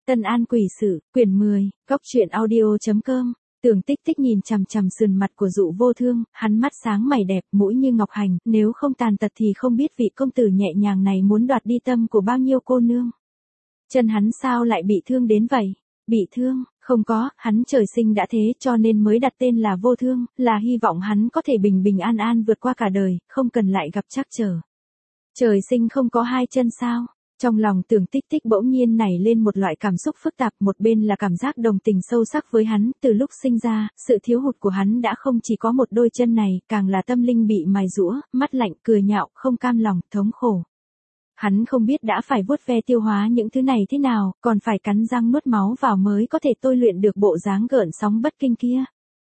Tân An quỷ sự, quyển 10, góc truyện audio.com. Tưởng Tích Tích nhìn chằm chằm sườn mặt của Dụ Vô Thương, hắn mắt sáng mày đẹp, mũi như ngọc hành, nếu không tàn tật thì không biết vị công tử nhẹ nhàng này muốn đoạt đi tâm của bao nhiêu cô nương. Chân hắn sao lại bị thương đến vậy? Bị thương? Không có, hắn trời sinh đã thế cho nên mới đặt tên là Vô Thương, là hy vọng hắn có thể bình bình an an vượt qua cả đời, không cần lại gặp trắc trở. Trời sinh không có hai chân sao? Trong lòng Tưởng Tích Tích bỗng nhiên nảy lên một loại cảm xúc phức tạp, một bên là cảm giác đồng tình sâu sắc với hắn, từ lúc sinh ra, sự thiếu hụt của hắn đã không chỉ có một đôi chân này, càng là tâm linh bị mài giũa, mắt lạnh, cười nhạo, không cam lòng, thống khổ. Hắn không biết đã phải vuốt ve tiêu hóa những thứ này thế nào, còn phải cắn răng nuốt máu vào mới có thể tôi luyện được bộ dáng gợn sóng bất kinh kia.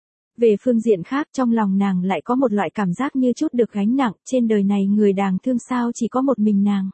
Về phương diện khác, trong lòng nàng lại có một loại cảm giác như chút được gánh nặng, trên đời này người đáng thương sao chỉ có một mình nàng.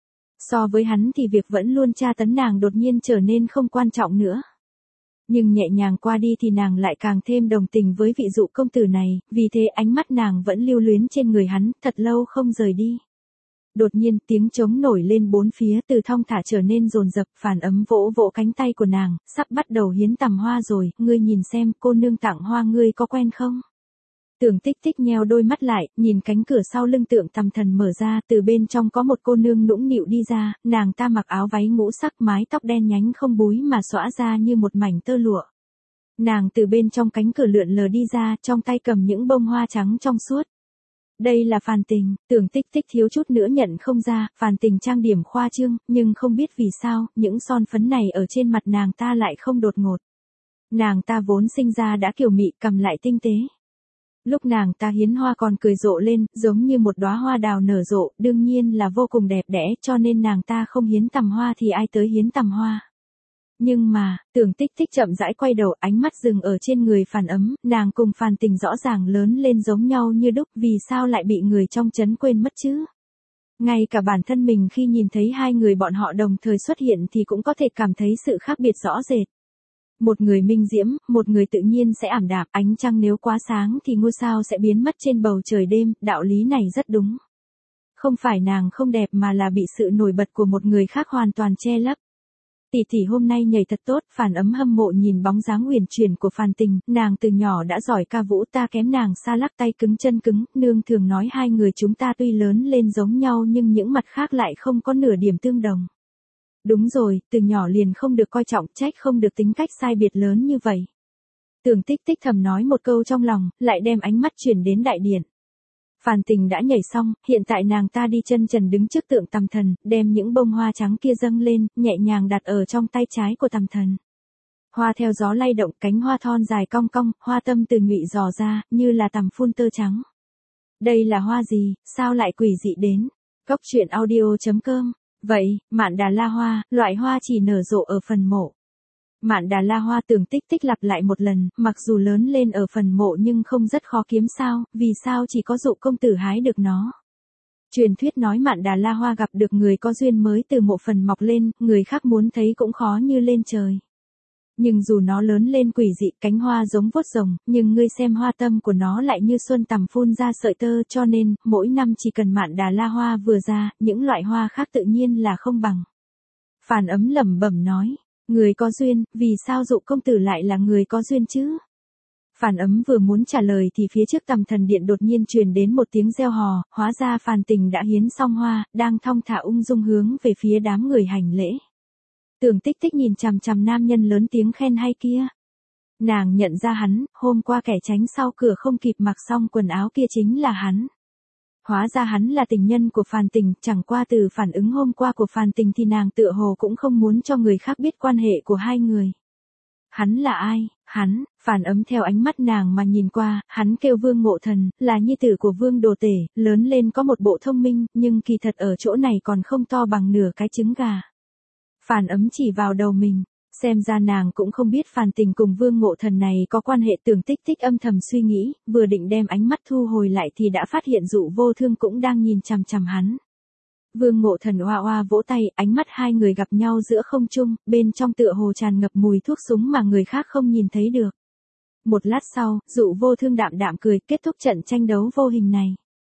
So với hắn thì việc vẫn luôn tra tấn nàng đột nhiên trở nên không quan trọng nữa. Nhưng nhẹ nhàng qua đi thì nàng lại càng thêm đồng tình với vị Dụ công tử này, vì thế ánh mắt nàng vẫn lưu luyến trên người hắn, thật lâu không rời đi. Đột nhiên tiếng trống nổi lên bốn phía, từ thong thả trở nên dồn dập, Phản Ấm vỗ vỗ cánh tay của nàng, sắp bắt đầu hiến tầm hoa rồi, ngươi nhìn xem cô nương tặng hoa ngươi có quen không? Tưởng Tích Tích nheo đôi mắt lại, nhìn cánh cửa sau lưng Tượng Tầm Thần mở ra, từ bên trong có một cô nương nũng nịu đi ra, nàng ta mặc áo váy ngũ sắc, mái tóc đen nhánh không búi mà xõa ra như một mảnh tơ lụa. Nàng từ bên trong cánh cửa lượn lờ đi ra, trong tay cầm những bông hoa trắng trong suốt. Đây là Phàn Tình. Tưởng Tích Tích thiếu chút nữa nhận không ra, Phàn Tình trang điểm khoa trương, nhưng không biết vì sao, những son phấn này ở trên mặt nàng ta lại không đột ngột. Nàng ta vốn sinh ra đã kiều mị, cầm lại tinh tế. Lúc nàng ta hiến hoa còn cười rộ lên, giống như một đóa hoa đào nở rộ, đương nhiên là vô cùng đẹp đẽ, cho nên nàng ta không hiến tầm hoa thì ai tới hiến tầm hoa. Nhưng mà, Tưởng Tích Tích chậm rãi quay đầu, ánh mắt dừng ở trên người Phàn Ấm, nàng cùng Phàn Tình rõ ràng lớn lên giống nhau như đúc, vì sao lại bị người trong trấn quên mất chứ? Ngay cả bản thân mình khi nhìn thấy hai người bọn họ đồng thời xuất hiện thì cũng có thể cảm thấy sự khác biệt rõ rệt. Một người minh diễm, một người tự nhiên sẽ ảm đạm, ánh trăng nếu quá sáng thì ngôi sao sẽ biến mất trên bầu trời đêm, đạo lý này rất đúng. Không phải nàng không đẹp mà là bị sự nổi bật của một người khác hoàn toàn che lấp. Tỷ tỷ hôm nay nhảy thật tốt, Phàn Ấm hâm mộ nhìn bóng dáng uyển chuyển của Phàn Tình, nàng từ nhỏ đã giỏi ca vũ, ta kém nàng xa lắc, tay cứng chân cứng, nương thường nói hai người chúng ta tuy lớn lên giống nhau nhưng những mặt khác lại không có nửa điểm tương đồng. Đúng rồi, từ nhỏ liền không được coi trọng, trách không được tính cách sai biệt lớn như vậy. Tưởng Tích Tích thầm nói một câu trong lòng, lại đem ánh mắt chuyển đến đại điện. Phàn Tình đã nhảy xong, hiện tại nàng ta đi chân trần đứng trước Tượng Tầm Thần, đem những bông hoa trắng kia dâng lên, nhẹ nhàng đặt ở trong tay trái của Tầm Thần. Hoa theo gió lay động, cánh hoa thon dài cong cong, hoa tâm từ nhụy dò ra, như là tằm phun tơ trắng. Đây là hoa gì, sao lại quỷ dị đến? Góc truyện audio.com. Vậy, Mạn Đà La Hoa, loại hoa chỉ nở rộ ở phần mộ. Mạn Đà La Hoa, Tưởng Tích Tích lặp lại một lần, mặc dù lớn lên ở phần mộ nhưng không rất khó kiếm sao, vì sao chỉ có Dụ công tử hái được nó. Truyền thuyết nói Mạn Đà La Hoa gặp được người có duyên mới từ mộ phần mọc lên, người khác muốn thấy cũng khó như lên trời. Nhưng dù nó lớn lên quỷ dị, cánh hoa giống vuốt rồng, nhưng ngươi xem hoa tâm của nó lại như xuân tằm phun ra sợi tơ, cho nên, mỗi năm chỉ cần Mạn Đà La Hoa vừa ra, những loại hoa khác tự nhiên là không bằng. Phàn Ấm lẩm bẩm nói, người có duyên, vì sao Dụ công tử lại là người có duyên chứ? Phàn Ấm vừa muốn trả lời thì phía trước Tầm Thần điện đột nhiên truyền đến một tiếng reo hò, hóa ra Phàn Tình đã hiến xong hoa, đang thong thả ung dung hướng về phía đám người hành lễ. Tưởng Tích Tích nhìn chằm chằm nam nhân lớn tiếng khen hay kia. Nàng nhận ra hắn, hôm qua kẻ tránh sau cửa không kịp mặc xong quần áo kia chính là hắn. Hóa ra hắn là tình nhân của Phàn Tình, chẳng qua từ phản ứng hôm qua của Phàn Tình thì nàng tựa hồ cũng không muốn cho người khác biết quan hệ của hai người. Hắn là ai? Hắn, Phàn Ấm theo ánh mắt nàng mà nhìn qua, hắn kêu Vương Ngộ Thần, là nhi tử của Vương Đồ Tể, lớn lên có một bộ thông minh, nhưng kỳ thật ở chỗ này còn không to bằng nửa cái trứng gà. Phàn Ấm chỉ vào đầu mình, xem ra nàng cũng không biết Phàn Tình cùng Vương Ngộ Thần này có quan hệ. Tưởng Tích Tích âm thầm suy nghĩ, vừa định đem ánh mắt thu hồi lại thì đã phát hiện Dụ Vô Thương cũng đang nhìn chằm chằm hắn. Vương Ngộ Thần oa oa vỗ tay, ánh mắt hai người gặp nhau giữa không trung, bên trong tựa hồ tràn ngập mùi thuốc súng mà người khác không nhìn thấy được. Một lát sau, Dụ Vô Thương đạm đạm cười, kết thúc trận tranh đấu vô hình này.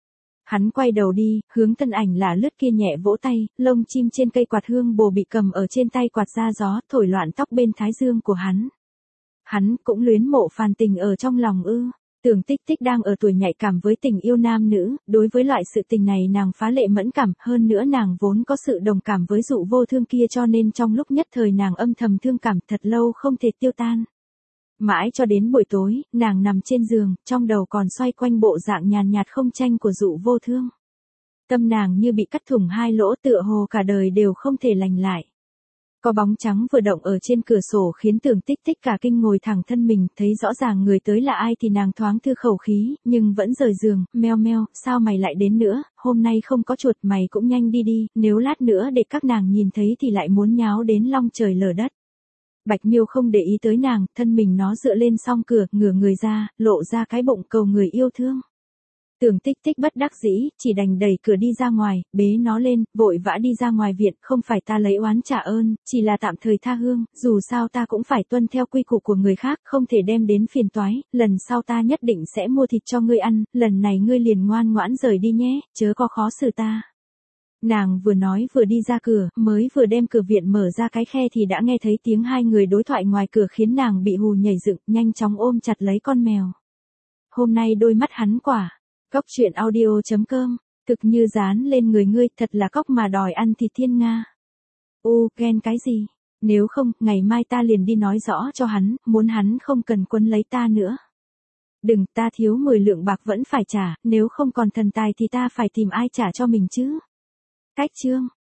Hắn quay đầu đi, hướng thân ảnh lạ lướt kia nhẹ vỗ tay, lông chim trên cây quạt hương bồ bị cầm ở trên tay quạt ra gió, thổi loạn tóc bên thái dương của hắn. Hắn cũng luyến mộ phàn tình ở trong lòng ư. Tưởng Tích Tích đang ở tuổi nhạy cảm với tình yêu nam nữ, đối với loại sự tình này nàng phá lệ mẫn cảm, hơn nữa nàng vốn có sự đồng cảm với Dụ Vô Thương kia cho nên trong lúc nhất thời nàng âm thầm thương cảm thật lâu không thể tiêu tan. Mãi cho đến buổi tối, nàng nằm trên giường, trong đầu còn xoay quanh bộ dạng nhàn nhạt không tranh của Dụ Vô Thương. Tâm nàng như bị cắt thủng hai lỗ tựa hồ cả đời đều không thể lành lại. Có bóng trắng vừa động ở trên cửa sổ khiến Tưởng Tích Tích cả kinh ngồi thẳng thân mình, thấy rõ ràng người tới là ai thì nàng thoáng thư khẩu khí, nhưng vẫn rời giường, meo meo, sao mày lại đến nữa, hôm nay không có chuột mày cũng nhanh đi đi, nếu lát nữa để các nàng nhìn thấy thì lại muốn nháo đến long trời lở đất. Bạch Miêu không để ý tới nàng, thân mình nó dựa lên song cửa, ngửa người ra, lộ ra cái bụng cầu người yêu thương. Tưởng Tích Tích bất đắc dĩ, chỉ đành đẩy cửa đi ra ngoài, bế nó lên, vội vã đi ra ngoài viện, không phải ta lấy oán trả ơn, chỉ là tạm thời tha hương, dù sao ta cũng phải tuân theo quy củ của người khác, không thể đem đến phiền toái, lần sau ta nhất định sẽ mua thịt cho ngươi ăn, lần này ngươi liền ngoan ngoãn rời đi nhé, chớ có khó xử ta. Nàng vừa nói vừa đi ra cửa, mới vừa đem cửa viện mở ra cái khe thì đã nghe thấy tiếng hai người đối thoại ngoài cửa khiến nàng bị hù nhảy dựng, nhanh chóng ôm chặt lấy con mèo. Hôm nay đôi mắt hắn quả. Cóc truyện audio.com, thực như dán lên người ngươi, thật là cóc mà đòi ăn thịt thiên nga. Ghen cái gì? Nếu không, ngày mai ta liền đi nói rõ cho hắn, muốn hắn không cần quấn lấy ta nữa. Đừng, ta thiếu 10 lượng bạc vẫn phải trả, nếu không còn thần tài thì ta phải tìm ai trả cho mình chứ. Cách chương.